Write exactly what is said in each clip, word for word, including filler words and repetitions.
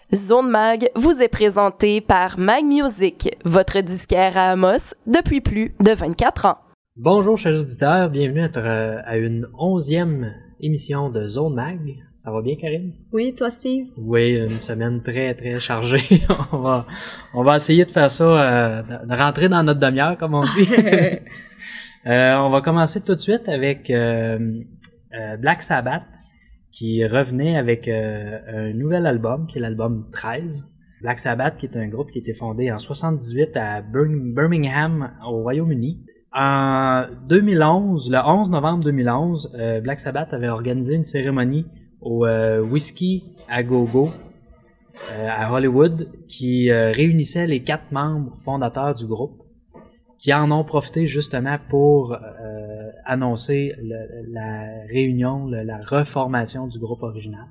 Zone Mag vous est présenté par Mag Music, votre disquaire à Amos depuis plus de vingt-quatre ans. Bonjour chers auditeurs, bienvenue à, tra- à une onzième émission de Zone Mag. Ça va bien, Karine? Oui, toi, Steve? Oui, une semaine très très chargée. on va on va essayer de faire ça, euh, de rentrer dans notre demi-heure, comme on dit. euh, on va commencer tout de suite avec euh, euh, Black Sabbath, qui revenait avec euh, un nouvel album, qui est l'album treize. Black Sabbath, qui est un groupe qui a été fondé en soixante-dix-huit à Bir- Birmingham, au Royaume-Uni. En deux mille onze, le onze novembre deux mille onze, euh, Black Sabbath avait organisé une cérémonie au euh, Whiskey à Go-Go euh, à Hollywood, qui euh, réunissait les quatre membres fondateurs du groupe, qui en ont profité justement pour euh, annoncer le, la réunion, le, la reformation du groupe original.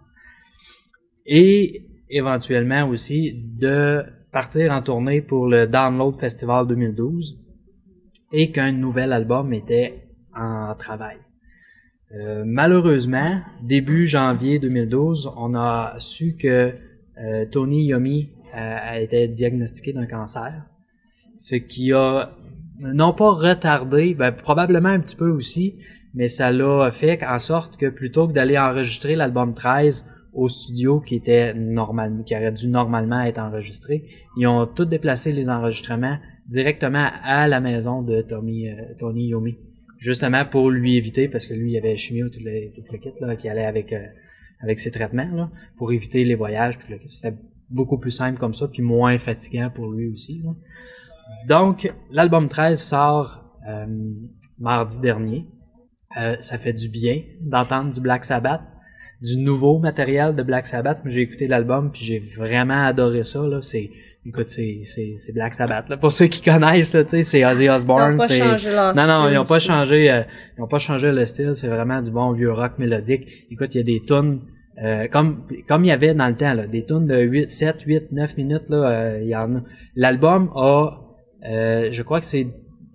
Et éventuellement aussi de partir en tournée pour le Download Festival deux mille douze et qu'un nouvel album était en travail. Euh, malheureusement, début janvier deux mille douze, on a su que euh, Tony Iommi euh, a été diagnostiqué d'un cancer, ce qui a non pas retardé, ben, probablement un petit peu aussi, mais ça l'a fait en sorte que plutôt que d'aller enregistrer l'album treize au studio qui était normal, qui aurait dû normalement être enregistré, ils ont tout déplacé les enregistrements directement à la maison de Tommy, euh, Tony Iommi, justement pour lui éviter, parce que lui il avait chimio tout le, tout le kit là, qui allait avec euh, avec ses traitements là, pour éviter les voyages, puis c'était beaucoup plus simple comme ça, puis moins fatigant pour lui aussi là. Donc, l'album treize sort euh, mardi dernier. Euh, ça fait du bien d'entendre du Black Sabbath, du nouveau matériel de Black Sabbath. J'ai écouté l'album puis j'ai vraiment adoré ça. Là. C'est, écoute, c'est, c'est, c'est Black Sabbath. Là. Pour ceux qui connaissent, là, tu sais, c'est Ozzy Osbourne. Ils n'ont pas c'est... changé leur non, non, style, ils ont pas ça. changé. Euh, ils ont pas changé le style. C'est vraiment du bon vieux rock mélodique. Écoute, il y a des tunes. Euh, comme comme il y avait dans le temps là, des tunes de huit, sept, huit, neuf minutes là, euh, il y en a. L'album a Euh, je crois que c'est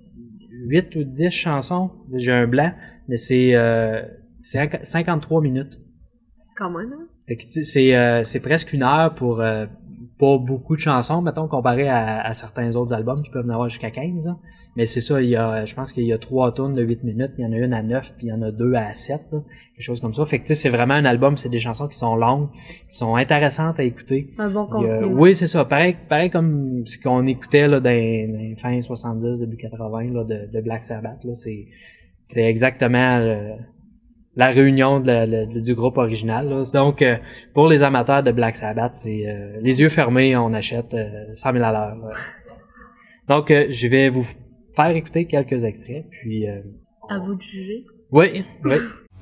huit ou dix chansons. J'ai un blanc, mais c'est, euh, c'est cinquante-trois minutes. Quand même, hein? Fait que c'est, euh, c'est presque une heure pour euh, pas beaucoup de chansons, mettons, comparé à, à certains autres albums qui peuvent en avoir jusqu'à quinze. Hein. Mais c'est ça, il y a, je pense qu'il y a trois tunes de huit minutes, il y en a une à neuf, puis il y en a deux à sept, là, quelque chose comme ça. Fait que tu sais, c'est vraiment un album, c'est des chansons qui sont longues, qui sont intéressantes à écouter. Un bon Il y a- contenu. oui, c'est ça, pareil, pareil comme ce qu'on écoutait là, dans, dans les fin soixante-dix, début quatre-vingts là, de, de Black Sabbath. Là, c'est, c'est exactement euh, la réunion de la- le- du groupe original. Là. Donc, euh, pour les amateurs de Black Sabbath, c'est euh, les yeux fermés, on achète euh, cent mille à l'heure. là. Donc, euh, je vais vous faire écouter quelques extraits, puis... Euh, À vous de juger. oui, oui.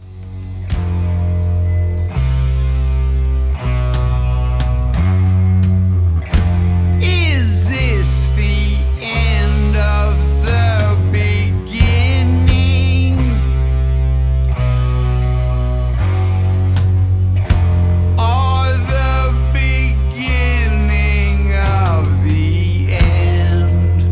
Is this the end of the beginning? Or the beginning of the end?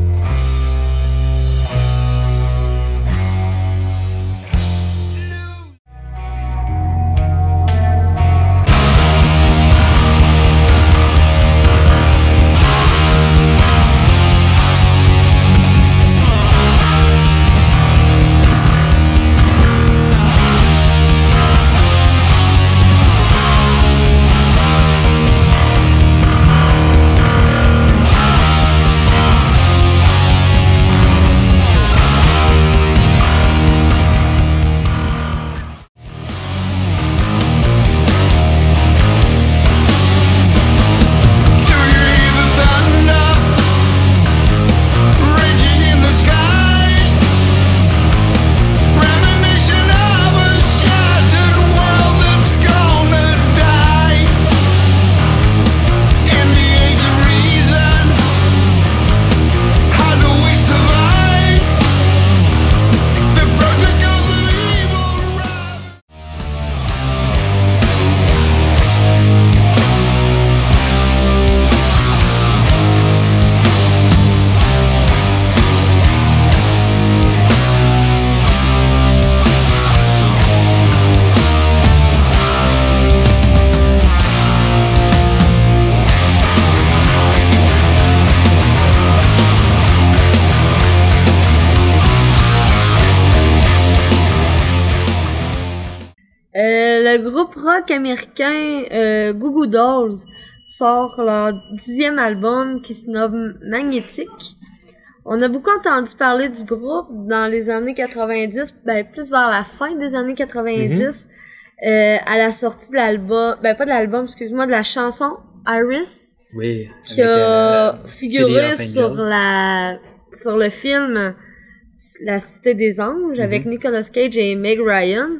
le groupe rock américain euh, Goo Goo Dolls sort leur dixième album qui se nomme Magnétique. On a beaucoup entendu parler du groupe dans les années quatre-vingt-dix, ben plus vers la fin des années quatre-vingt-dix, mm-hmm. euh, à la sortie de l'album, ben pas de l'album, excuse-moi, de la chanson Iris, oui, qui avec, a euh, figuré sur la sur le film La Cité des Anges mm-hmm. avec Nicolas Cage et Meg Ryan.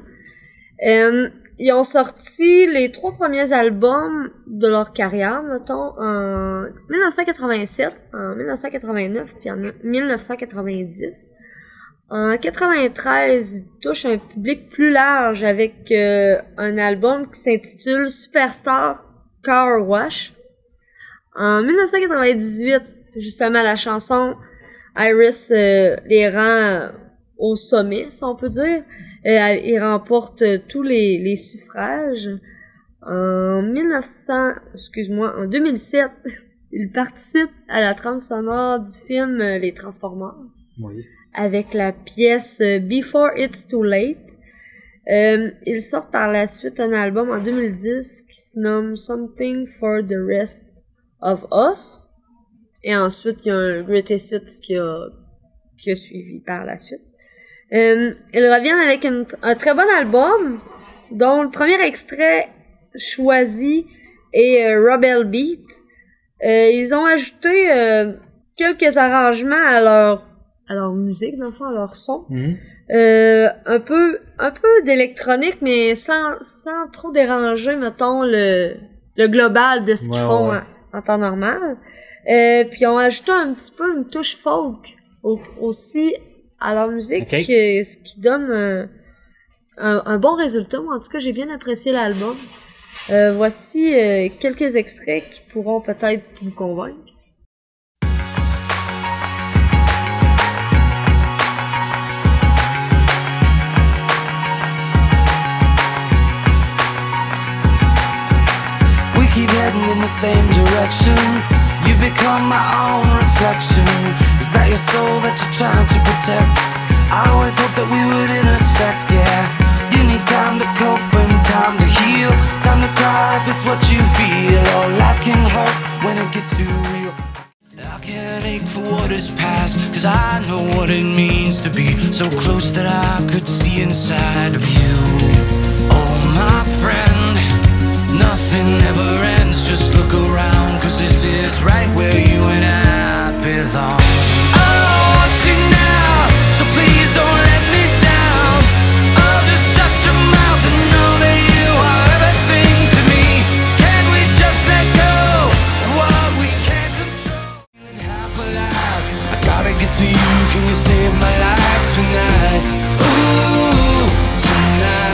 Euh, ils ont sorti les trois premiers albums de leur carrière, mettons, en dix-neuf cent quatre-vingt-sept, en dix-neuf cent quatre-vingt-neuf, puis en dix-neuf cent quatre-vingt-dix. En quatre-vingt-treize, ils touchent un public plus large avec euh, un album qui s'intitule Superstar Car Wash. En dix-neuf cent quatre-vingt-dix-huit, justement, la chanson Iris euh, les rend au sommet, si on peut dire. Euh, il remporte tous les, les suffrages. En mille neuf cents, excuse-moi, en deux mille sept, il participe à la trame sonore du film Les Transformers. Oui. Avec la pièce Before It's Too Late. Euh, il sort par la suite un album en deux mille dix qui se nomme Something for the Rest of Us. Et ensuite, il y a un Greatest Hits qui a, qui a suivi par la suite. Euh, ils reviennent avec une, un très bon album, dont le premier extrait choisi est euh, Rebel Beat. Euh, ils ont ajouté euh, quelques arrangements à leur à leur musique, dans le fond, à leur son. Mm-hmm. Euh, un peu un peu d'électronique, mais sans sans trop déranger, mettons, le le global de ce qu'ils ouais, font ouais. En, en temps normal. Euh, puis ils ont ajouté un petit peu une touche folk au, aussi à leur musique, okay. qui, ce qui donne un, un, un bon résultat. Moi, en tout cas, j'ai bien apprécié l'album. Euh, voici euh, quelques extraits qui pourront peut-être vous convaincre. We keep heading in the same direction. You become my own reflection. Is that your soul that you're trying to protect? I always hoped that we would intersect, yeah. You need time to cope and time to heal. Time to cry if it's what you feel. Oh, life can hurt when it gets too real. I can't ache for what is past, cause I know what it means to be so close that I could see inside of you. Oh, my friend, nothing ever ends, just look around, cause this is right where you and I belong. I want you now, so please don't let me down. Oh, just shut your mouth and know that you are everything to me. Can we just let go of what we can't control? Feeling half alive, I gotta get to you, can you save my life tonight? Ooh, tonight.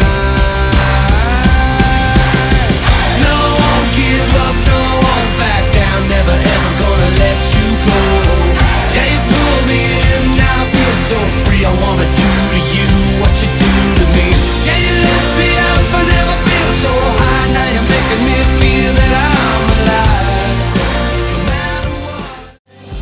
Never ever gonna let you go. Yeah, you pull me in, now I feel so free. I wanna do to you what you do to me. Yeah, you lift me up, I never feel so high. Now you're making me feel that I'm alive, no matter what.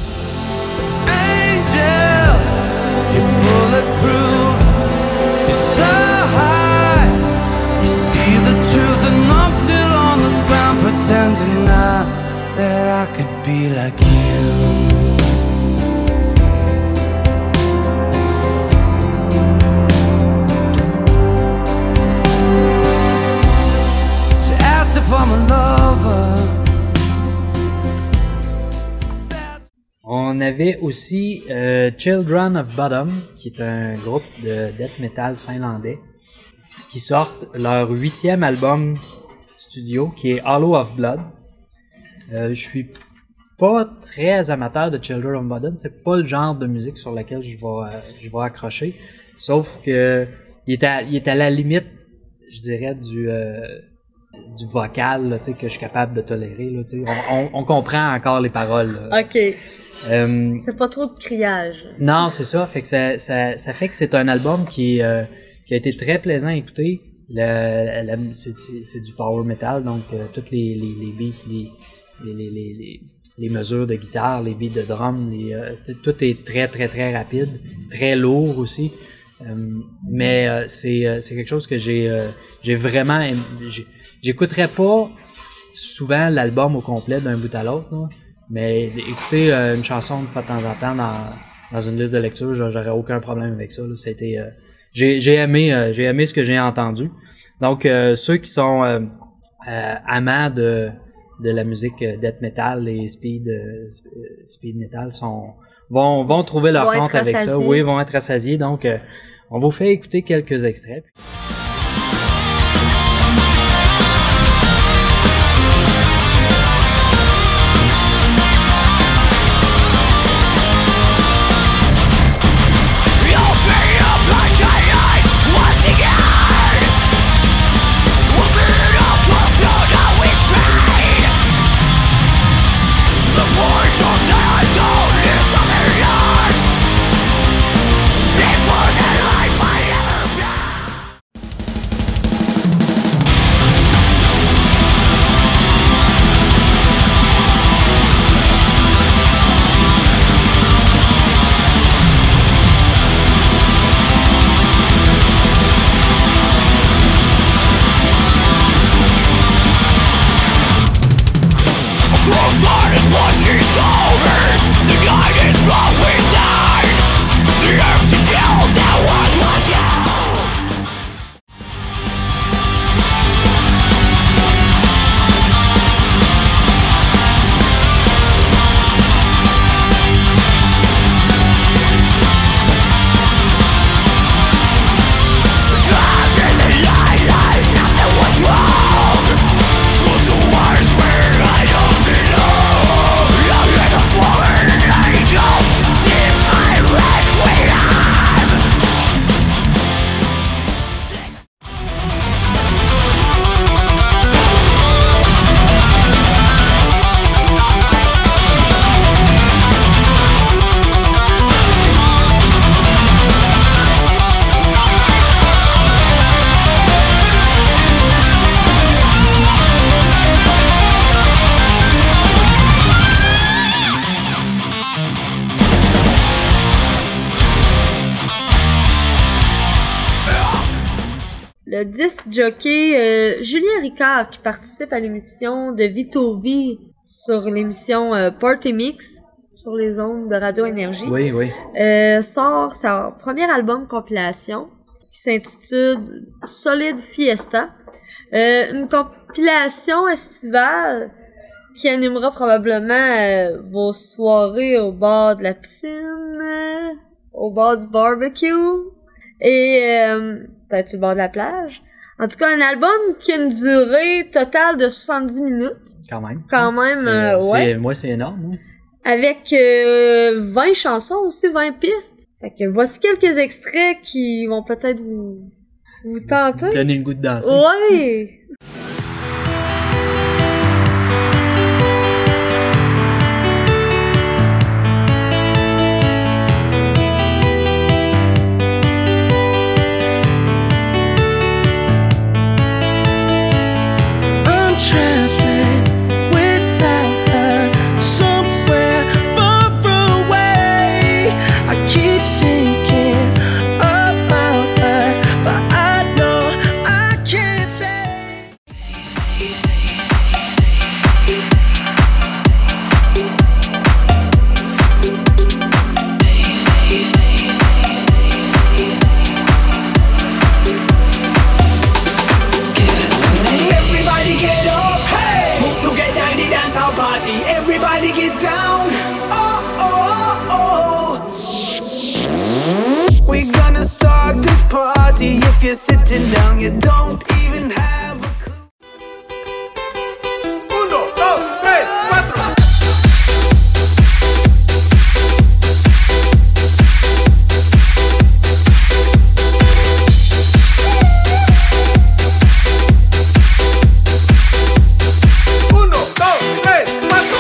Angel, you're bulletproof. You're so high. You see the truth and I'm still on the ground pretending I that I could be like you. She asked if I'm a lover. On avait aussi euh, Children of Bodom, qui est un groupe de death metal finlandais, qui sortent leur huitième album studio, qui est Hollow of Blood. Euh, je suis pas très amateur de Children of Bodom, c'est pas le genre de musique sur laquelle je vais euh, je vais accrocher, sauf que il est à il est à la limite, je dirais, du euh, du vocal là, tu sais, que je suis capable de tolérer là, tu sais, on, on, on comprend encore les paroles là. OK. Euh, c'est pas trop de criage. Non, c'est ça, fait que ça ça ça fait que c'est un album qui euh, qui a été très plaisant à écouter. Le, la, c'est, c'est, c'est du power metal, donc euh, toutes les les les beats, les Les, les, les, les, les mesures de guitare, les beats de drum, les, euh, tout est très très très rapide, très lourd aussi. Euh, mais euh, c'est euh, c'est quelque chose que j'ai euh, j'ai vraiment aimé. J'ai, j'écouterais pas souvent l'album au complet d'un bout à l'autre, là, mais écouter euh, une chanson de fois de temps en temps dans dans une liste de lecture, j'aurais aucun problème avec ça. Là. C'était euh, j'ai j'ai aimé euh, j'ai aimé ce que j'ai entendu. Donc euh, ceux qui sont euh, euh, amants de de la musique death metal et speed euh, speed metal sont vont vont trouver leur vont compte avec ça. Oui, vont être rassasiés. Donc euh, on vous fait écouter quelques extraits. Le disc jockey euh, Julien Ricard, qui participe à l'émission de Vito V sur l'émission euh, Party Mix sur les ondes de Radio Énergie, Oui, oui. euh, sort sa premier album compilation qui s'intitule Solid Fiesta. Euh, une compilation estivale qui animera probablement euh, vos soirées au bord de la piscine, euh, au bord du barbecue et euh, peut-être sur le bord de la plage. En tout cas, un album qui a une durée totale de soixante-dix minutes. Quand même. Quand même, C'est, euh, c'est, ouais. moi, c'est énorme. Oui. Avec euh, vingt chansons aussi, vingt pistes. Fait que voici quelques extraits qui vont peut-être vous, vous tenter. Donner le goût de danser. Ouais! If you're sitting down, you don't even have a clue. Uno, dos, tres, cuatro. Uno, dos, tres, cuatro.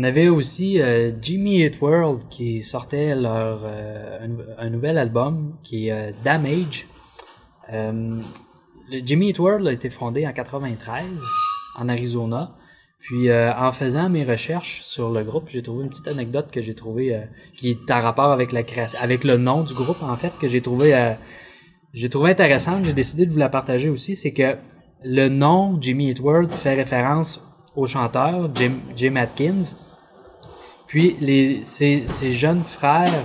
avait aussi euh, Jimmy Eat World qui sortait leur euh, un, un nouvel album qui est euh, Damage. Euh, le Jimmy Eat World a été fondé en quatre-vingt-treize en Arizona. Puis euh, en faisant mes recherches sur le groupe, j'ai trouvé une petite anecdote que j'ai trouvée euh, qui est en rapport avec la création, avec le nom du groupe en fait, que j'ai trouvé euh, j'ai trouvé intéressante. J'ai décidé de vous la partager aussi. C'est que le nom Jimmy Eat World fait référence au chanteur Jim, Jim Atkins. Puis les ses, ses jeunes frères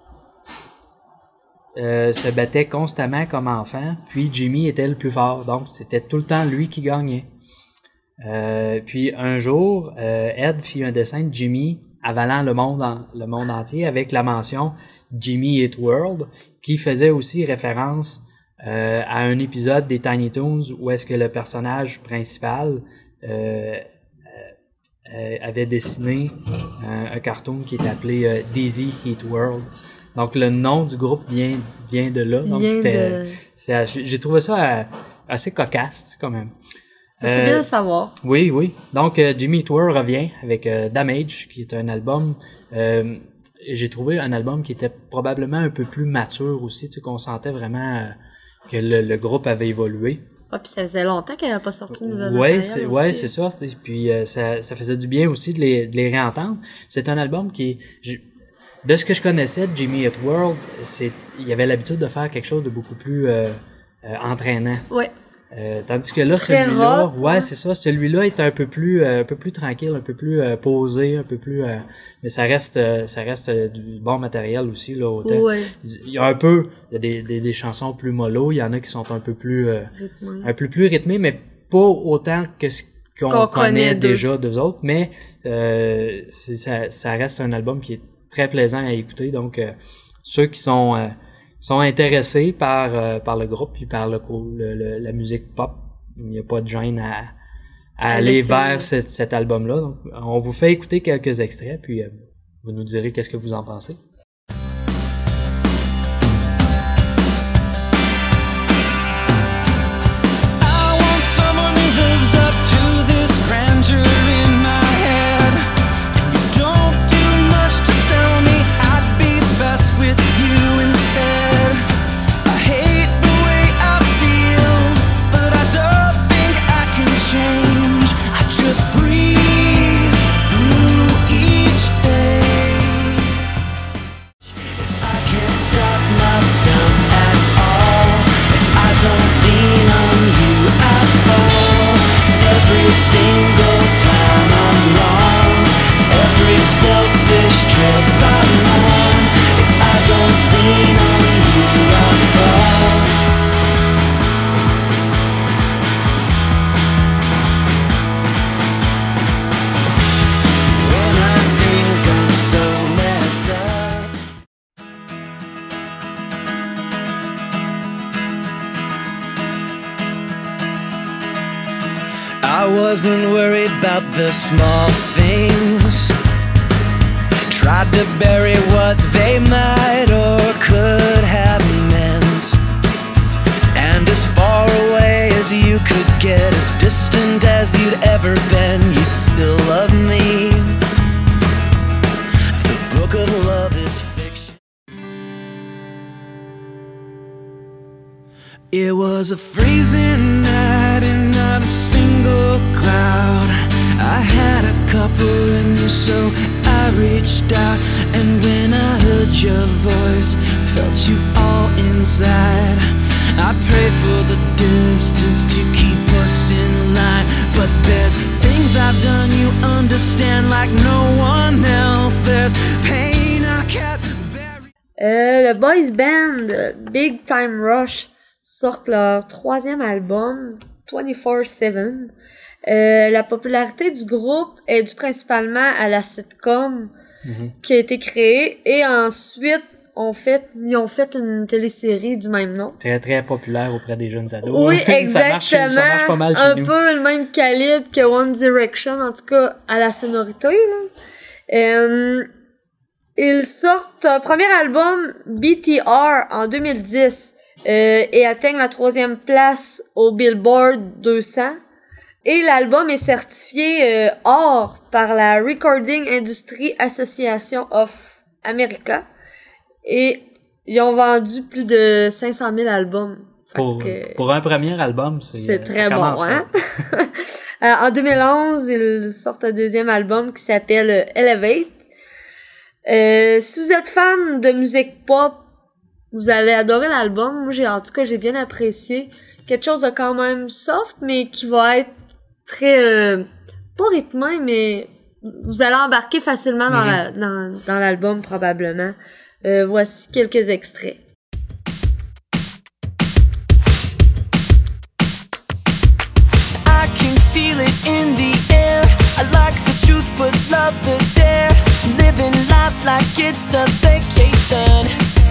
euh, se battaient constamment comme enfants. Puis Jimmy était le plus fort, donc c'était tout le temps lui qui gagnait. Euh, puis un jour, euh, Ed fit un dessin de Jimmy avalant le monde, en, le monde entier avec la mention Jimmy Eat World, qui faisait aussi référence euh, à un épisode des Tiny Toons où est-ce que le personnage principal euh, euh, avait dessiné un, un cartoon qui est appelé euh, Dizzy Eat World. Donc le nom du groupe vient vient de là. Donc Vient c'était, de- c'est, j'ai trouvé ça euh, assez cocasse quand même. C'est Euh, bien de savoir. Oui, oui. Donc, euh, Jimmy Eat World revient avec euh, Damage, qui est un album... Euh, j'ai trouvé un album qui était probablement un peu plus mature aussi, tu sais, qu'on sentait vraiment euh, que le, le groupe avait évolué. Ah, puis ça faisait longtemps qu'elle n'avait pas sorti de nouvelle Ouais, matériel c'est, aussi. ouais, c'est ça. C'était- Puis euh, ça, ça faisait du bien aussi de les, de les réentendre. C'est un album qui... je- de ce que je connaissais de Jimmy Eat World, c'est, il avait l'habitude de faire quelque chose de beaucoup plus euh, euh, entraînant. Ouais. Euh, tandis que là, Très celui-là, rock, ouais, ouais. c'est ça, celui-là est un peu plus, euh, un peu plus tranquille, un peu plus euh, posé, un peu plus, euh, mais ça reste, euh, ça reste euh, du bon matériel aussi là. Autant. Ouais. Il y a un peu, il y a des, des, des chansons plus mollo, il y en a qui sont un peu plus, euh, Rythmé. un peu plus rythmées, mais pas autant que ce qu'on Qu'on connaît, connaît d'eux. déjà d'eux autres, mais euh, c'est, ça, ça reste un album qui est très plaisant à écouter, donc euh, ceux qui sont euh, sont intéressés par euh, par le groupe puis par le, le, le la musique pop, il n'y a pas de gêne à, à À aller l'essayer. vers cet, cet album-là. Donc, on vous fait écouter quelques extraits, puis euh, vous nous direz qu'est-ce que vous en pensez. I want someone who lives up to this grandeur in my head. And you don't do much to sell me, I'd be best with you instead. I hate the way I feel, but I don't think I can change. I just breathe through each day. If I can't stop myself at all, if I don't lean on you at all, every single time I'm wrong, every selfish trip I'm on, if I don't lean on you I fall. When I think I'm so messed up. I wasn't worried about the small things. Tried to bury what they might or could have meant. And as far away as you could get, as distant as you'd ever been, you'd still love me. The book of love is fiction. It was a freezing night and not a single cloud. I had a couple in you, so I reached out. And when I heard your voice, felt you all inside. I prayed for the distance to keep us in line. But there's things I've done you understand like no one else. There's pain I can't bury. Euh, le boys band euh, Big Time Rush sortent leur troisième album vingt-quatre sept. Euh, la popularité du groupe est due principalement à la sitcom Mm-hmm. qui a été créée et ensuite on fait, ils ont fait une télésérie du même nom. Très très populaire auprès des jeunes ados. Oui, ça exactement. marche, ça marche pas mal chez un nous. peu le même calibre que One Direction, en tout cas à la sonorité. Là. Euh, ils sortent un premier album B T R en deux mille dix euh, et atteignent la troisième place au Billboard deux cents. Et l'album est certifié euh, or par la Recording Industry Association of America. Et ils ont vendu plus de cinq cent mille albums. Pour, que, pour un premier album, c'est, c'est très bon, hein? euh, en deux mille onze, ils sortent un deuxième album qui s'appelle Elevate. Euh, si vous êtes fan de musique pop, vous allez adorer l'album. Moi, j'ai, en tout cas, j'ai bien apprécié. Quelque chose de quand même soft, mais qui va être très, euh, pas rythmé, mais vous allez embarquer facilement dans, mm-hmm. la, dans, dans l'album, probablement. Euh, voici quelques extraits. I can feel it in the air. I like the truth, but love the dare. Living life like it's a vacation.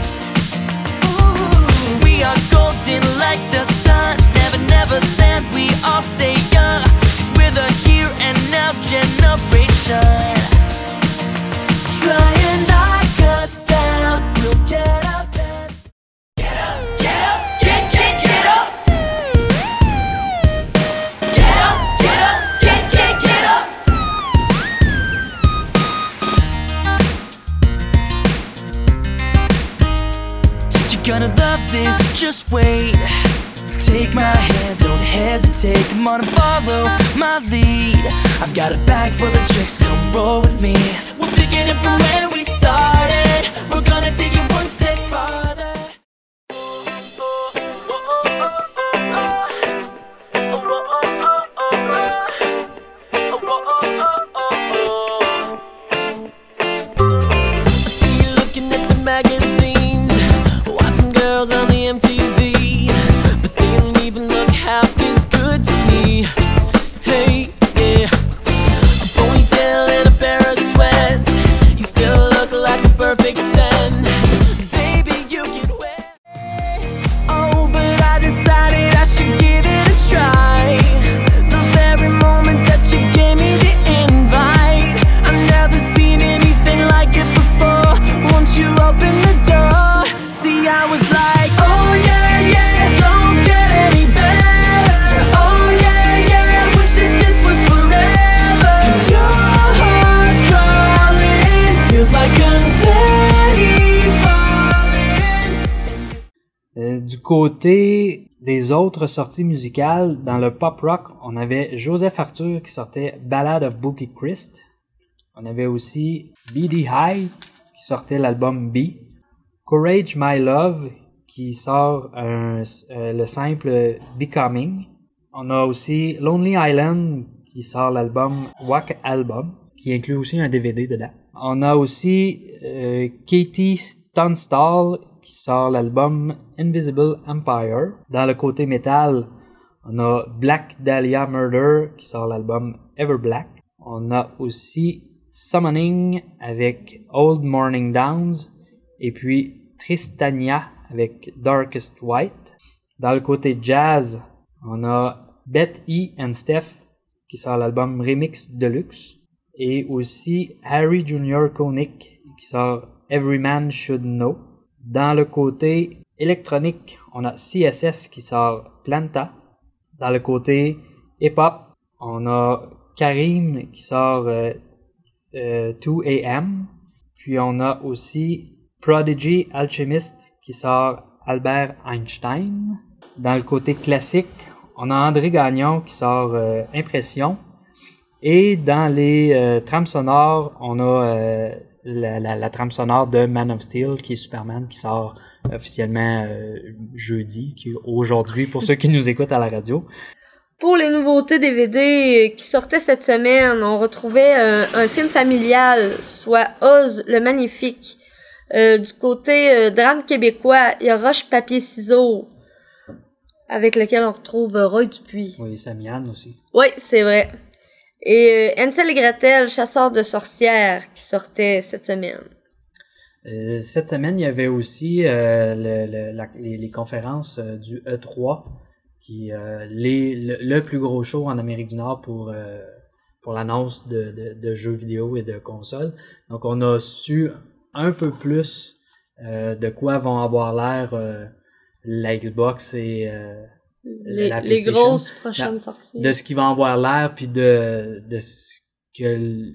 Ooh, we are golden like the sun. Never, never land, we all stay young. Cause we're the here and now generation. Try and knock us down, we'll get up and get up, get up, get, get, get up. Get up, get up, get, get, get up. You're gonna love this, just wait. Take my hand, don't hesitate. Come on and follow my lead. I've got a bag full of tricks, come roll with me. We're picking up from where we started. We're gonna take it one step farther. I see you looking at the magazines, watching girls on the M T V, but they don't even look half as good to me. Hey, yeah, a ponytail and a pair of sweats, you still look like a perfect ten. Baby, you can wear. Oh, but I decided I should give it a try. The very moment that you gave me the invite, I've never seen anything like it before. Once you open the door, see, I was like, oh yeah, yeah, don't get any better. Oh yeah, yeah, wish that this was forever. Cause your heart calling feels like confetti falling. Euh, du côté des autres sorties musicales, dans le pop rock, on avait Joseph Arthur qui sortait Ballad of Boogie Christ. On avait aussi B D High qui sortait l'album B. Courage My Love qui sort un, euh, le simple Becoming. On a aussi Lonely Island qui sort l'album Wack Album qui inclut aussi un D V D dedans. On a aussi euh, Katie Tunstall qui sort l'album Invisible Empire. Dans le côté métal, on a Black Dahlia Murder qui sort l'album Ever Black. On a aussi Summoning avec Old Morning Downs et puis Tristania avec Darkest White. Dans le côté jazz, on a Beth E and Steph qui sort l'album Remix Deluxe et aussi Harry Junior Connick qui sort Every Man Should Know. Dans le côté électronique, on a C S S qui sort Planta. Dans le côté hip-hop, on a Karim qui sort euh, euh, two A M. Puis on a aussi Prodigy Alchemist qui sort Albert Einstein. Dans le côté classique, on a André Gagnon qui sort euh, Impression. Et dans les euh, trames sonores, on a euh, la, la, la trame sonore de Man of Steel qui est Superman qui sort officiellement euh, jeudi, qui est aujourd'hui pour ceux qui nous écoutent à la radio. Pour les nouveautés D V D qui sortaient cette semaine, on retrouvait un, un film familial, soit Oz le Magnifique. Euh, du côté euh, drame québécois, il y a Roche Papier Ciseaux, avec lequel on retrouve Roy Dupuis. Oui, Samian aussi. Oui, c'est vrai. Et euh, Hansel et Gretel, chasseurs de sorcières, qui sortait cette semaine. Euh, cette semaine, il y avait aussi euh, le, le, la, les, les conférences euh, du E trois, qui euh, les, le, le plus gros show en Amérique du Nord pour, euh, pour l'annonce de, de, de jeux vidéo et de consoles. Donc, on a su un peu plus euh, de quoi vont avoir l'air euh, la Xbox et, euh, Les, la les PlayStation, grosses prochaines la- sorties. de ce qui va avoir l'air, puis de, de ce que le-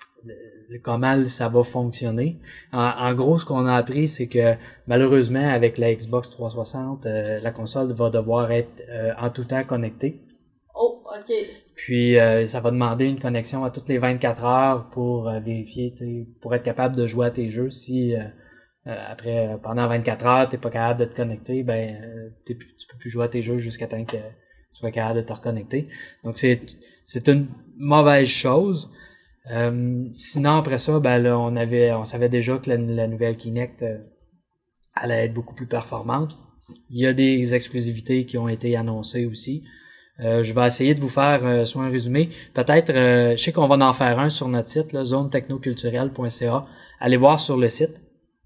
le- comment ça va fonctionner. En, en gros, ce qu'on a appris, c'est que malheureusement, avec la Xbox trois cent soixante, euh, la console va devoir être euh, en tout temps connectée. Oh, ok. Puis euh, ça va demander une connexion à toutes les vingt-quatre heures pour euh, vérifier, tu sais, pour être capable de jouer à tes jeux. Si euh, euh, après euh, pendant vingt-quatre heures t'es pas capable de te connecter, ben euh, t'es plus, tu peux plus jouer à tes jeux jusqu'à temps que tu sois capable de te reconnecter. Donc c'est c'est une mauvaise chose. Euh, sinon après ça, ben là on avait on savait déjà que la, la nouvelle Kinect euh, allait être beaucoup plus performante. Il y a des exclusivités qui ont été annoncées aussi. Euh, je vais essayer de vous faire euh, soit un résumé. Peut-être, euh, je sais qu'on va en faire un sur notre site, là, zone technoculturelle point c a. Allez voir sur le site.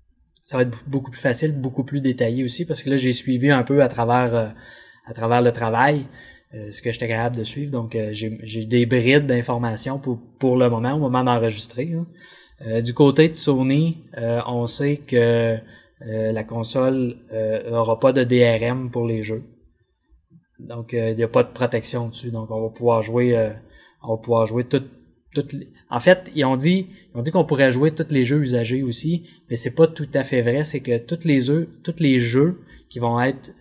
Ça va être beaucoup plus facile, beaucoup plus détaillé aussi, parce que là, j'ai suivi un peu à travers euh, à travers le travail euh, ce que j'étais capable de suivre. Donc, euh, j'ai, j'ai des brides d'informations pour pour le moment, au moment d'enregistrer. Hein. Euh, du côté de Sony, euh, on sait que euh, la console euh, aura pas de D R M pour les jeux. Donc, il euh, n'y a pas de protection dessus. Donc, on va pouvoir jouer, euh, on va pouvoir jouer toutes, toutes les... En fait, ils ont dit, ils ont dit qu'on pourrait jouer tous les jeux usagés aussi, mais c'est pas tout à fait vrai. C'est que tous les jeux, tous les jeux qui vont être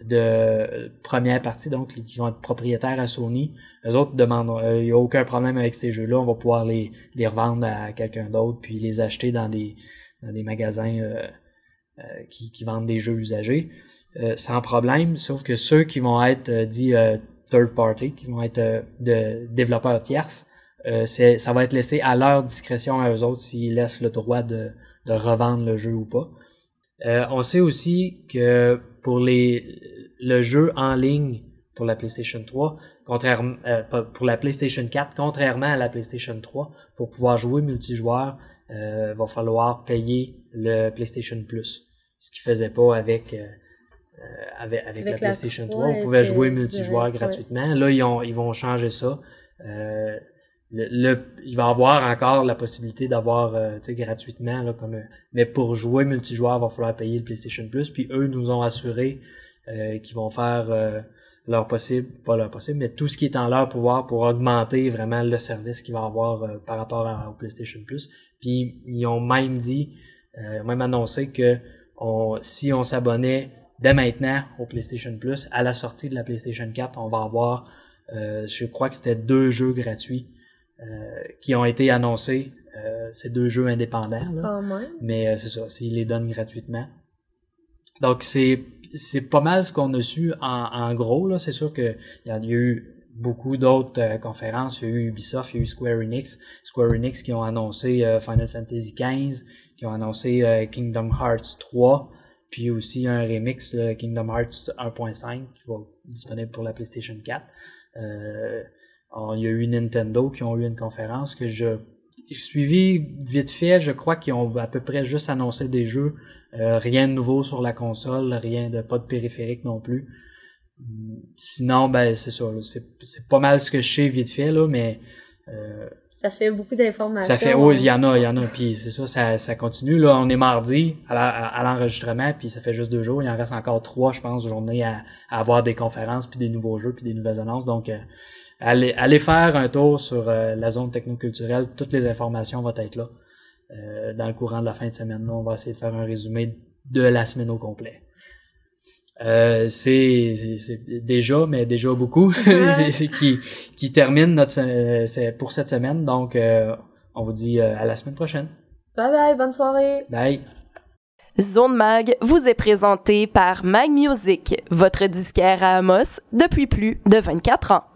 de première partie, donc qui vont être propriétaires à Sony, eux autres demandent, il euh, n'y a aucun problème avec ces jeux-là. On va pouvoir les, les revendre à quelqu'un d'autre, puis les acheter dans des, dans des magasins euh, euh, qui, qui vendent des jeux usagés. Euh, sans problème, sauf que ceux qui vont être euh, dits euh, third party, qui vont être euh, de développeurs tierces, euh, c'est, ça va être laissé à leur discrétion à eux autres s'ils laissent le droit de, de revendre le jeu ou pas. Euh, on sait aussi que pour les le jeu en ligne pour la PlayStation trois, contrairement euh, pour la PlayStation quatre, contrairement à la PlayStation trois, pour pouvoir jouer multijoueur, euh, va falloir payer le PlayStation Plus, ce qu'ils faisaient pas avec euh, Euh, avec, avec, avec la PlayStation trois, on pouvait jouer multijoueur direct, gratuitement. Ouais. Là, ils, ont, ils vont changer ça. Euh, le, le, il va y avoir encore la possibilité d'avoir euh, tu sais, gratuitement, là, comme, mais pour jouer multijoueur, il va falloir payer le PlayStation Plus. Puis eux nous ont assuré euh, qu'ils vont faire euh, leur possible, pas leur possible, mais tout ce qui est en leur pouvoir pour augmenter vraiment le service qu'il va avoir euh, par rapport à, au PlayStation Plus. Puis ils ont même dit, euh, même annoncé que on, si on s'abonnait dès maintenant au PlayStation Plus, à la sortie de la PlayStation quatre, on va avoir, euh, je crois que c'était deux jeux gratuits euh, qui ont été annoncés. Euh, c'est deux jeux indépendants, là. Quand même. Mais euh, c'est ça, ils les donnent gratuitement. Donc c'est c'est pas mal ce qu'on a su en, en gros, là. C'est sûr que il y a eu beaucoup d'autres euh, conférences. Il y a eu Ubisoft, il y a eu Square Enix. Square Enix qui ont annoncé euh, Final Fantasy quinze, qui ont annoncé euh, Kingdom Hearts trois. Puis aussi un remix euh, Kingdom Hearts un point cinq qui va être disponible pour la PlayStation quatre. Euh, on, il y a eu Nintendo qui ont eu une conférence que je j'ai suivi vite fait. Je crois qu'ils ont à peu près juste annoncé des jeux. Euh, rien de nouveau sur la console, rien de pas de périphérique non plus. Sinon, ben c'est ça. Là, c'est, c'est pas mal ce que je sais vite fait, là, mais euh, ça fait beaucoup d'informations. Ça fait, oui, il y en a, il y en a, puis c'est ça, ça, ça continue. Là, on est mardi à, la, à, à l'enregistrement, puis ça fait juste deux jours. Il en reste encore trois, je pense, journées à, à avoir des conférences, puis des nouveaux jeux, puis des nouvelles annonces. Donc, euh, allez, allez faire un tour sur euh, la zone technoculturelle. Toutes les informations vont être là. Euh, dans le courant de la fin de semaine, là, on va essayer de faire un résumé de la semaine au complet. Euh, c'est, c'est, c'est déjà, mais déjà beaucoup, c'est, c'est qui, qui termine notre, c'est pour cette semaine. Donc, euh, on vous dit euh, à la semaine prochaine. Bye bye, bonne soirée. Bye. Zone Mag vous est présenté par Mag Music, votre disquaire à Amos depuis plus de vingt-quatre ans.